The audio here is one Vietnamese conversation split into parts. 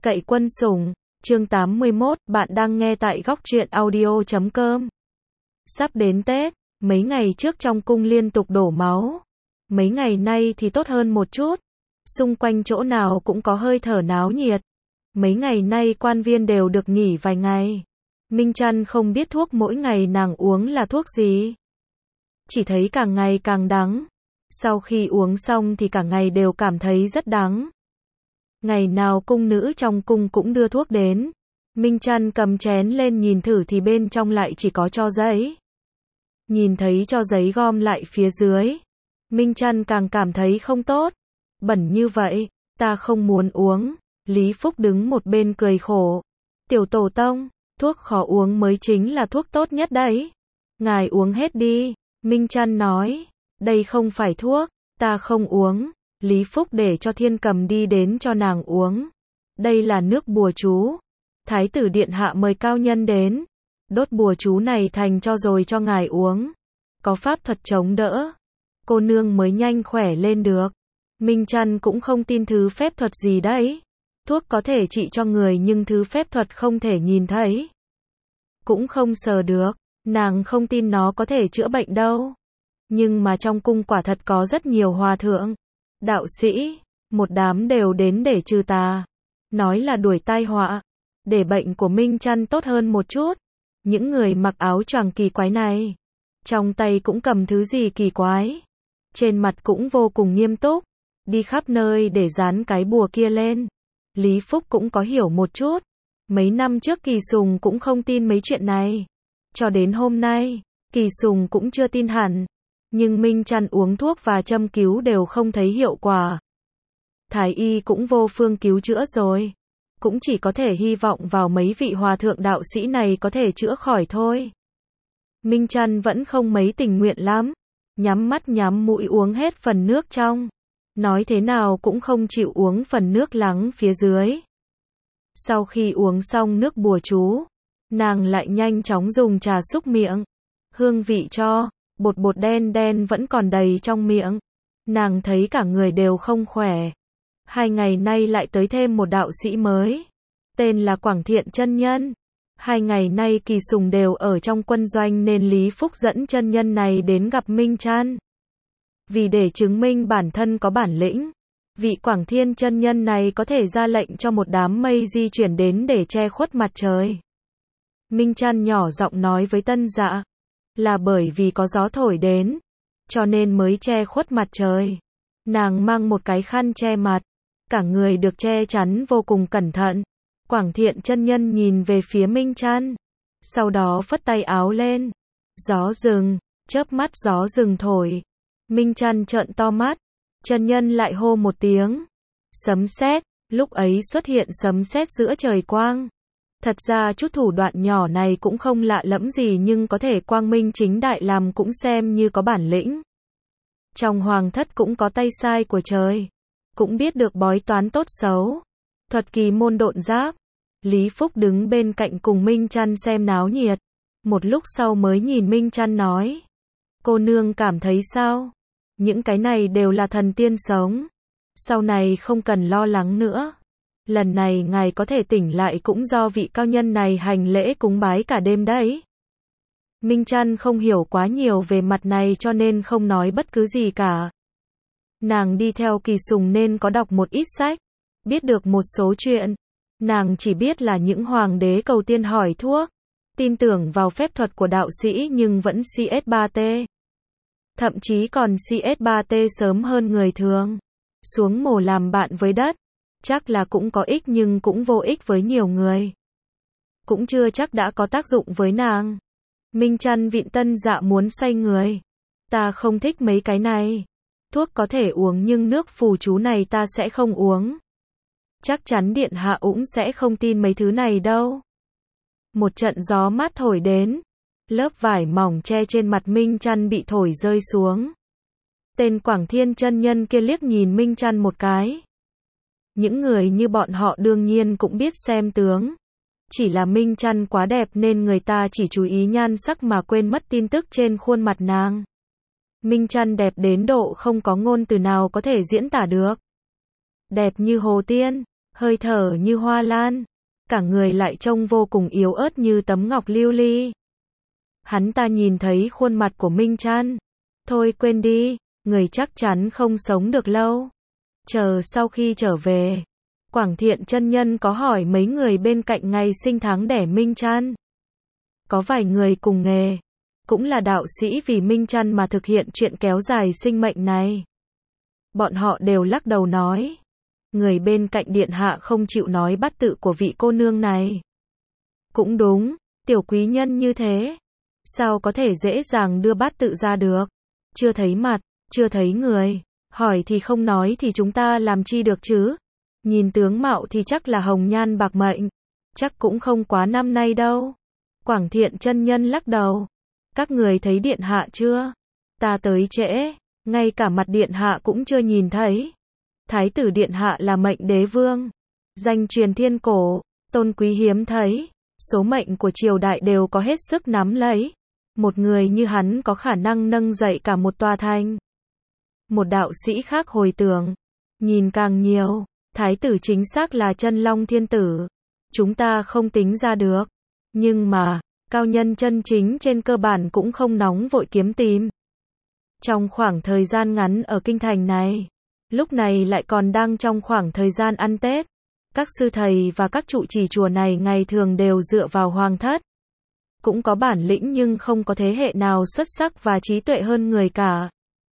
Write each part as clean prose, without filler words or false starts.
Cậy quân sủng, chương 81, bạn đang nghe tại góc truyện audio.com. Sắp đến Tết, mấy ngày trước trong cung liên tục đổ máu. Mấy ngày nay thì tốt hơn một chút. Xung quanh chỗ nào cũng có hơi thở náo nhiệt. Mấy ngày nay quan viên đều được nghỉ vài ngày. Minh Trăn không biết thuốc mỗi ngày nàng uống là thuốc gì. Chỉ thấy càng ngày càng đắng. Sau khi uống xong thì cả ngày đều cảm thấy rất đắng. Ngày nào cung nữ trong cung cũng đưa thuốc đến. Minh Trăn cầm chén lên nhìn thử thì bên trong lại chỉ có tro giấy. Nhìn thấy tro giấy gom lại phía dưới. Minh Trăn càng cảm thấy không tốt. Bẩn như vậy, ta không muốn uống. Lý Phúc đứng một bên cười khổ. Tiểu tổ tông, thuốc khó uống mới chính là thuốc tốt nhất đấy. Ngài uống hết đi. Minh Trăn nói. Đây không phải thuốc, ta không uống. Lý Phúc để cho Thiên Cầm đi đến cho nàng uống. Đây là nước bùa chú. Thái tử điện hạ mời cao nhân đến. Đốt bùa chú này thành cho rồi cho ngài uống. Có pháp thuật chống đỡ. Cô nương mới nhanh khỏe lên được. Minh Trăn cũng không tin thứ phép thuật gì đấy. Thuốc có thể trị cho người nhưng thứ phép thuật không thể nhìn thấy. Cũng không sờ được. Nàng không tin nó có thể chữa bệnh đâu. Nhưng mà trong cung quả thật có rất nhiều hòa thượng, đạo sĩ, một đám đều đến để trừ tà. Nói là đuổi tai họa, để bệnh của Minh Trăn tốt hơn một chút. Những người mặc áo choàng kỳ quái này, trong tay cũng cầm thứ gì kỳ quái. Trên mặt cũng vô cùng nghiêm túc, đi khắp nơi để dán cái bùa kia lên. Lý Phúc cũng có hiểu một chút. Mấy năm trước Kỳ Sùng cũng không tin mấy chuyện này. Cho đến hôm nay, Kỳ Sùng cũng chưa tin hẳn. Nhưng Minh Trăn uống thuốc và châm cứu đều không thấy hiệu quả. Thái y cũng vô phương cứu chữa rồi. Cũng chỉ có thể hy vọng vào mấy vị hòa thượng đạo sĩ này có thể chữa khỏi thôi. Minh Trăn vẫn không mấy tình nguyện lắm. Nhắm mắt nhắm mũi uống hết phần nước trong. Nói thế nào cũng không chịu uống phần nước lắng phía dưới. Sau khi uống xong nước bùa chú, nàng lại nhanh chóng dùng trà xúc miệng. Hương vị cho bột bột đen đen vẫn còn đầy trong miệng. Nàng thấy cả người đều không khỏe. 2 ngày nay lại tới thêm một đạo sĩ mới. Tên là Quảng Thiện chân nhân. 2 ngày nay Kỳ Sùng đều ở trong quân doanh nên Lý Phúc dẫn chân nhân này đến gặp Minh Trăn. Vì để chứng minh bản thân có bản lĩnh, vị Quảng Thiên chân nhân này có thể ra lệnh cho một đám mây di chuyển đến để che khuất mặt trời. Minh Trăn nhỏ giọng nói với Tân Dạ. Là bởi vì có gió thổi đến, cho nên mới che khuất mặt trời. Nàng mang một cái khăn che mặt, cả người được che chắn vô cùng cẩn thận. Quảng Thiện chân nhân nhìn về phía Minh Trăn, sau đó phất tay áo lên. Gió dừng, chớp mắt gió dừng thổi. Minh Trăn trợn to mắt, chân nhân lại hô một tiếng. Sấm sét, lúc ấy xuất hiện sấm sét giữa trời quang. Thật ra chút thủ đoạn nhỏ này cũng không lạ lẫm gì nhưng có thể quang minh chính đại làm cũng xem như có bản lĩnh. Trong hoàng thất cũng có tay sai của trời. Cũng biết được bói toán tốt xấu. Thuật kỳ môn độn giáp. Lý Phúc đứng bên cạnh cùng Minh Trăn xem náo nhiệt. Một lúc sau mới nhìn Minh Trăn nói. Cô nương cảm thấy sao? Những cái này đều là thần tiên sống. Sau này không cần lo lắng nữa. Lần này ngài có thể tỉnh lại cũng do vị cao nhân này hành lễ cúng bái cả đêm đấy. Minh Trăn không hiểu quá nhiều về mặt này cho nên không nói bất cứ gì cả. Nàng đi theo Kỳ Sùng nên có đọc một ít sách, biết được một số chuyện. Nàng chỉ biết là những hoàng đế cầu tiên hỏi thuốc, tin tưởng vào phép thuật của đạo sĩ nhưng vẫn CS3T. Thậm chí còn CS3T sớm hơn người thường. Xuống mồ làm bạn với đất. Chắc là cũng có ích nhưng cũng vô ích với nhiều người. Cũng chưa chắc đã có tác dụng với nàng. Minh Trăn vịn Tân Dạ muốn xoay người. Ta không thích mấy cái này. Thuốc có thể uống nhưng nước phù chú này ta sẽ không uống. Chắc chắn điện hạ cũng sẽ không tin mấy thứ này đâu. Một trận gió mát thổi đến. Lớp vải mỏng che trên mặt Minh Trăn bị thổi rơi xuống. Tên Quảng Thiên chân nhân kia liếc nhìn Minh Trăn một cái. Những người như bọn họ đương nhiên cũng biết xem tướng. Chỉ là Minh Trăn quá đẹp nên người ta chỉ chú ý nhan sắc mà quên mất tin tức trên khuôn mặt nàng. Minh Trăn đẹp đến độ không có ngôn từ nào có thể diễn tả được. Đẹp như hồ tiên, hơi thở như hoa lan, cả người lại trông vô cùng yếu ớt như tấm ngọc lưu ly. Hắn ta nhìn thấy khuôn mặt của Minh Trăn. Thôi quên đi, người chắc chắn không sống được lâu. Chờ sau khi trở về, Quảng Thiện chân nhân có hỏi mấy người bên cạnh ngày sinh tháng đẻ Minh Trăn. Có vài người cùng nghề, cũng là đạo sĩ vì Minh Trăn mà thực hiện chuyện kéo dài sinh mệnh này. Bọn họ đều lắc đầu nói, người bên cạnh điện hạ không chịu nói bát tự của vị cô nương này. Cũng đúng, tiểu quý nhân như thế, sao có thể dễ dàng đưa bát tự ra được? Chưa thấy mặt, chưa thấy người, hỏi thì không nói thì chúng ta làm chi được chứ? Nhìn tướng mạo thì chắc là hồng nhan bạc mệnh, chắc cũng không quá năm nay đâu. Quảng Thiện chân nhân lắc đầu, các người thấy điện hạ chưa? Ta tới trễ, ngay cả mặt điện hạ cũng chưa nhìn thấy. Thái tử điện hạ là mệnh đế vương, danh truyền thiên cổ, tôn quý hiếm thấy, số mệnh của triều đại đều có hết sức nắm lấy. Một người như hắn có khả năng nâng dậy cả một tòa thành. Một đạo sĩ khác hồi tưởng, nhìn càng nhiều, thái tử chính xác là Chân Long thiên tử. Chúng ta không tính ra được, nhưng mà, cao nhân chân chính trên cơ bản cũng không nóng vội kiếm tìm. Trong khoảng thời gian ngắn ở kinh thành này, lúc này lại còn đang trong khoảng thời gian ăn Tết, các sư thầy và các trụ trì chùa này ngày thường đều dựa vào hoàng thất. Cũng có bản lĩnh nhưng không có thế hệ nào xuất sắc và trí tuệ hơn người cả.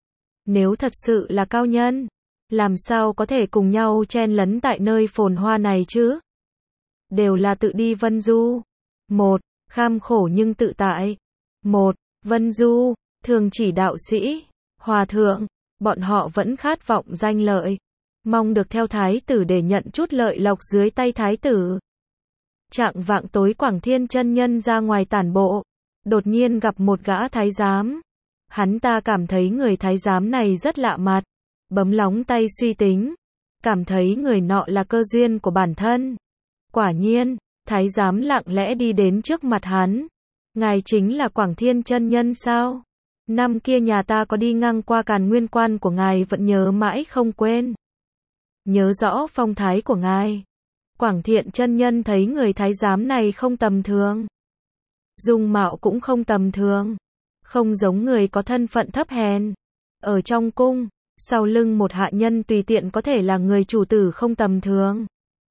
Nếu thật sự là cao nhân, làm sao có thể cùng nhau chen lấn tại nơi phồn hoa này chứ? Đều là tự đi vân du. Một, kham khổ nhưng tự tại. Một, vân du, thường chỉ đạo sĩ, hòa thượng, bọn họ vẫn khát vọng danh lợi, mong được theo thái tử để nhận chút lợi lộc dưới tay thái tử. Trạng vạng tối Quảng Thiên chân nhân ra ngoài tản bộ, đột nhiên gặp một gã thái giám. Hắn ta cảm thấy người thái giám này rất lạ mặt, bấm lóng tay suy tính, cảm thấy người nọ là cơ duyên của bản thân. Quả nhiên, thái giám lặng lẽ đi đến trước mặt hắn. Ngài chính là Quảng Thiên chân nhân sao? Năm kia nhà ta có đi ngang qua Càn Nguyên Quan của ngài vẫn nhớ mãi không quên. Nhớ rõ phong thái của ngài. Quảng Thiện chân nhân thấy người thái giám này không tầm thường. Dung mạo cũng không tầm thường. Không giống người có thân phận thấp hèn. Ở trong cung, sau lưng một hạ nhân tùy tiện có thể là người chủ tử không tầm thường.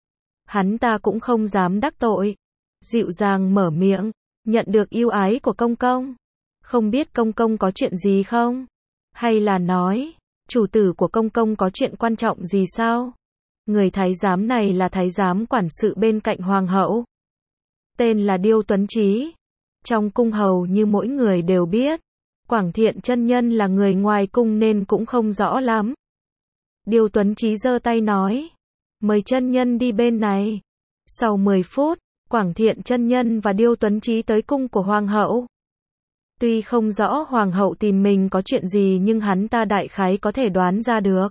Hắn ta cũng không dám đắc tội. Dịu dàng mở miệng, nhận được yêu ái của công công. Không biết công công có chuyện gì không? Hay là nói, chủ tử của công công có chuyện quan trọng gì sao? Người thái giám này là thái giám quản sự bên cạnh hoàng hậu. Tên là Điêu Tuấn Chí. Trong cung hầu như mỗi người đều biết. Quảng Thiện chân nhân là người ngoài cung nên cũng không rõ lắm. Điêu Tuấn Chí giơ tay nói, mời chân nhân đi bên này. Sau 10 phút, Quảng Thiện chân nhân và Điêu Tuấn Chí tới cung của hoàng hậu. Tuy không rõ hoàng hậu tìm mình có chuyện gì nhưng hắn ta đại khái có thể đoán ra được.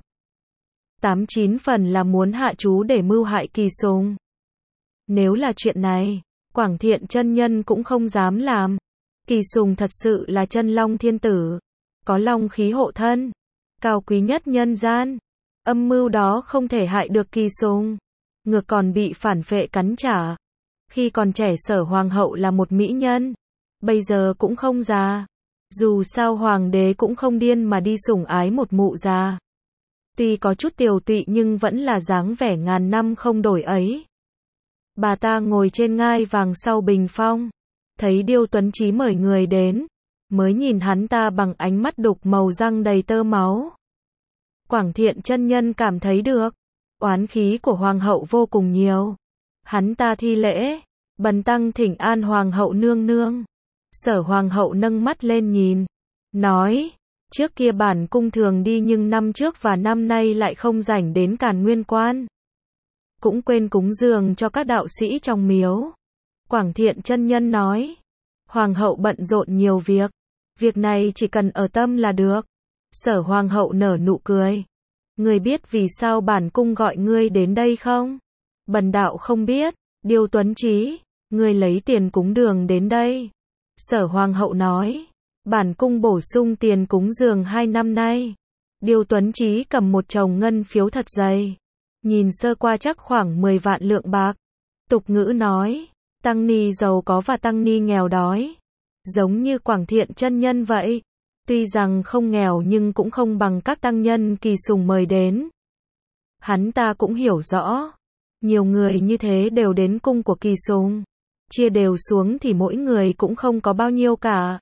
8-9 phần là muốn hạ chú để mưu hại Kỳ Sùng. Nếu là chuyện này, Quảng Thiện chân nhân cũng không dám làm. Kỳ Sùng thật sự là Chân Long thiên tử, có long khí hộ thân, cao quý nhất nhân gian. Âm mưu đó không thể hại được Kỳ Sùng, ngược còn bị phản phệ cắn trả. Khi còn trẻ Sở hoàng hậu là một mỹ nhân, bây giờ cũng không già. Dù sao hoàng đế cũng không điên mà đi sủng ái một mụ già. Tuy có chút tiều tụy nhưng vẫn là dáng vẻ ngàn năm không đổi ấy. Bà ta ngồi trên ngai vàng sau bình phong, thấy Điêu Tuấn Chí mời người đến, mới nhìn hắn ta bằng ánh mắt đục màu răng đầy tơ máu. Quảng Thiện chân nhân cảm thấy được, oán khí của hoàng hậu vô cùng nhiều. Hắn ta thi lễ, bần tăng thỉnh an hoàng hậu nương nương. Sở hoàng hậu nâng mắt lên nhìn, nói, trước kia bản cung thường đi nhưng năm trước và năm nay lại không rảnh đến Càn Nguyên Quan. Cũng quên cúng dường cho các đạo sĩ trong miếu. Quảng Thiện chân nhân nói, hoàng hậu bận rộn nhiều việc này chỉ cần ở tâm là được. Sở hoàng hậu nở nụ cười, ngươi biết vì sao bản cung gọi ngươi đến đây không? Bần đạo không biết. Điêu Tuấn Chí, ngươi lấy tiền cúng đường đến đây. Sở hoàng hậu nói, bản cung bổ sung tiền cúng dường 2 năm nay. Điêu Tuấn Chí cầm một chồng ngân phiếu thật dày, nhìn sơ qua chắc khoảng 10 vạn lượng bạc. Tục ngữ nói, tăng ni giàu có và tăng ni nghèo đói. Giống như Quảng Thiện chân nhân vậy. Tuy rằng không nghèo nhưng cũng không bằng các tăng nhân Kỳ Sùng mời đến. Hắn ta cũng hiểu rõ. Nhiều người như thế đều đến cung của Kỳ Sùng. Chia đều xuống thì mỗi người cũng không có bao nhiêu cả.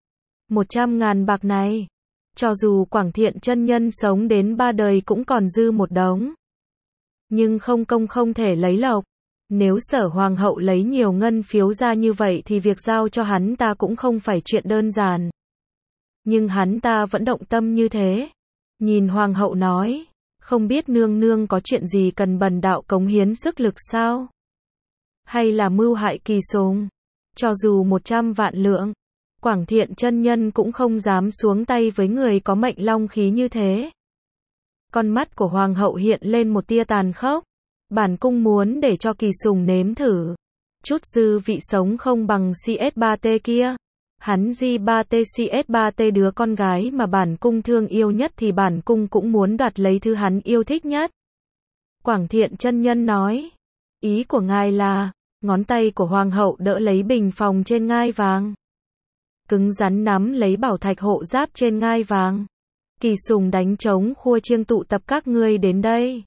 100.000 bạc này. Cho dù Quảng Thiện chân nhân sống đến 3 đời cũng còn dư một đống. Nhưng không công không thể lấy lộc. Nếu Sở Hoàng hậu lấy nhiều ngân phiếu ra như vậy thì việc giao cho hắn ta cũng không phải chuyện đơn giản. Nhưng hắn ta vẫn động tâm như thế. Nhìn Hoàng hậu nói, không biết nương nương có chuyện gì cần bần đạo cống hiến sức lực sao? Hay là mưu hại Kỳ Sùng? Cho dù 100 vạn lượng, Quảng Thiện chân nhân cũng không dám xuống tay với người có mệnh long khí như thế. Con mắt của Hoàng hậu hiện lên một tia tàn khốc. Bản cung muốn để cho Kỳ Sùng nếm thử. Chút dư vị sống không bằng CS3T kia. Hắn G3T CS3T đứa con gái mà bản cung thương yêu nhất thì bản cung cũng muốn đoạt lấy thứ hắn yêu thích nhất. Quảng Thiện chân nhân nói. Ý của ngài là, ngón tay của Hoàng hậu đỡ lấy bình phòng trên ngai vàng. Cứng rắn nắm lấy bảo thạch hộ giáp trên ngai vàng. Kỳ Sùng đánh trống khua chiêng tụ tập các ngươi đến đây.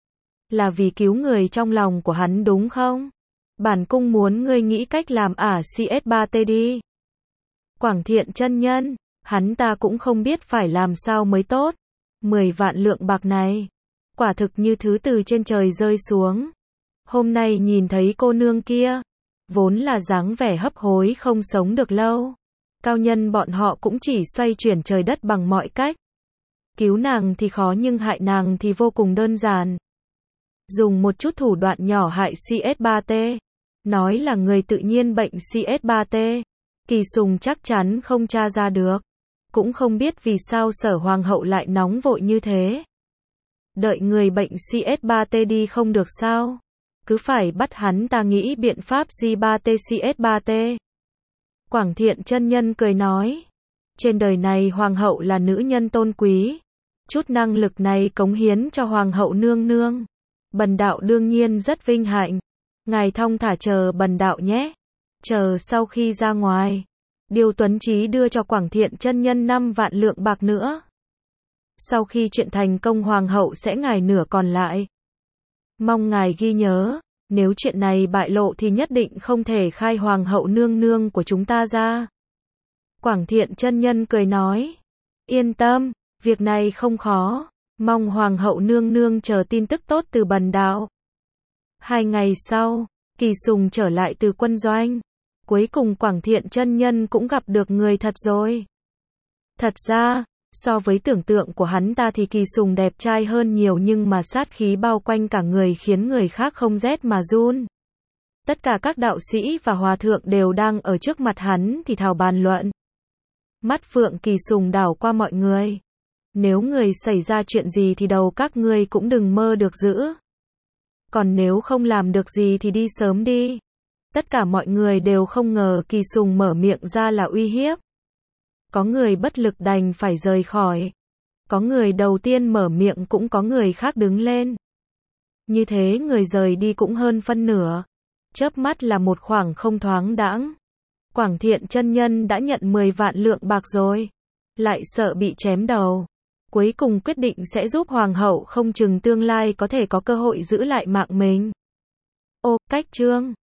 Là vì cứu người trong lòng của hắn đúng không? Bản cung muốn ngươi nghĩ cách làm CS3T đi. Quảng Thiện chân nhân, hắn ta cũng không biết phải làm sao mới tốt. 10 vạn lượng bạc này, quả thực như thứ từ trên trời rơi xuống. Hôm nay nhìn thấy cô nương kia, vốn là dáng vẻ hấp hối không sống được lâu. Cao nhân bọn họ cũng chỉ xoay chuyển trời đất bằng mọi cách. Cứu nàng thì khó nhưng hại nàng thì vô cùng đơn giản. Dùng một chút thủ đoạn nhỏ hại CS3T. Nói là người tự nhiên bệnh CS3T. Kỳ Sùng chắc chắn không tra ra được. Cũng không biết vì sao Sở Hoàng hậu lại nóng vội như thế. Đợi người bệnh CS3T đi không được sao? Cứ phải bắt hắn ta nghĩ biện pháp G3T CS3T. Quảng Thiện chân nhân cười nói. Trên đời này Hoàng hậu là nữ nhân tôn quý. Chút năng lực này cống hiến cho Hoàng hậu nương nương. Bần đạo đương nhiên rất vinh hạnh. Ngài thong thả chờ bần đạo nhé. Chờ sau khi ra ngoài, Điêu Tuấn Chí đưa cho Quảng Thiện chân nhân 5 vạn lượng bạc nữa. Sau khi chuyện thành công Hoàng hậu sẽ ngài nửa còn lại. Mong ngài ghi nhớ, nếu chuyện này bại lộ thì nhất định không thể khai Hoàng hậu nương nương của chúng ta ra. Quảng Thiện chân nhân cười nói. Yên tâm, việc này không khó. Mong Hoàng hậu nương nương chờ tin tức tốt từ bần đạo. 2 ngày sau, Kỳ Sùng trở lại từ quân doanh. Cuối cùng Quảng Thiện chân nhân cũng gặp được người thật rồi. Thật ra, so với tưởng tượng của hắn ta thì Kỳ Sùng đẹp trai hơn nhiều nhưng mà sát khí bao quanh cả người khiến người khác không rét mà run. Tất cả các đạo sĩ và hòa thượng đều đang ở trước mặt hắn thì thào bàn luận. Mắt phượng Kỳ Sùng đảo qua mọi người. Nếu người xảy ra chuyện gì thì đầu các ngươi cũng đừng mơ được giữ. Còn nếu không làm được gì thì đi sớm đi. Tất cả mọi người đều không ngờ Kỳ Sùng mở miệng ra là uy hiếp. Có người bất lực đành phải rời khỏi. Có người đầu tiên mở miệng cũng có người khác đứng lên. Như thế người rời đi cũng hơn phân nửa. Chớp mắt là một khoảng không thoáng đãng. Quảng Thiện chân nhân đã nhận 10 vạn lượng bạc rồi. Lại sợ bị chém đầu. Cuối cùng quyết định sẽ giúp Hoàng hậu không chừng tương lai có thể có cơ hội giữ lại mạng mình. Ô, cách chương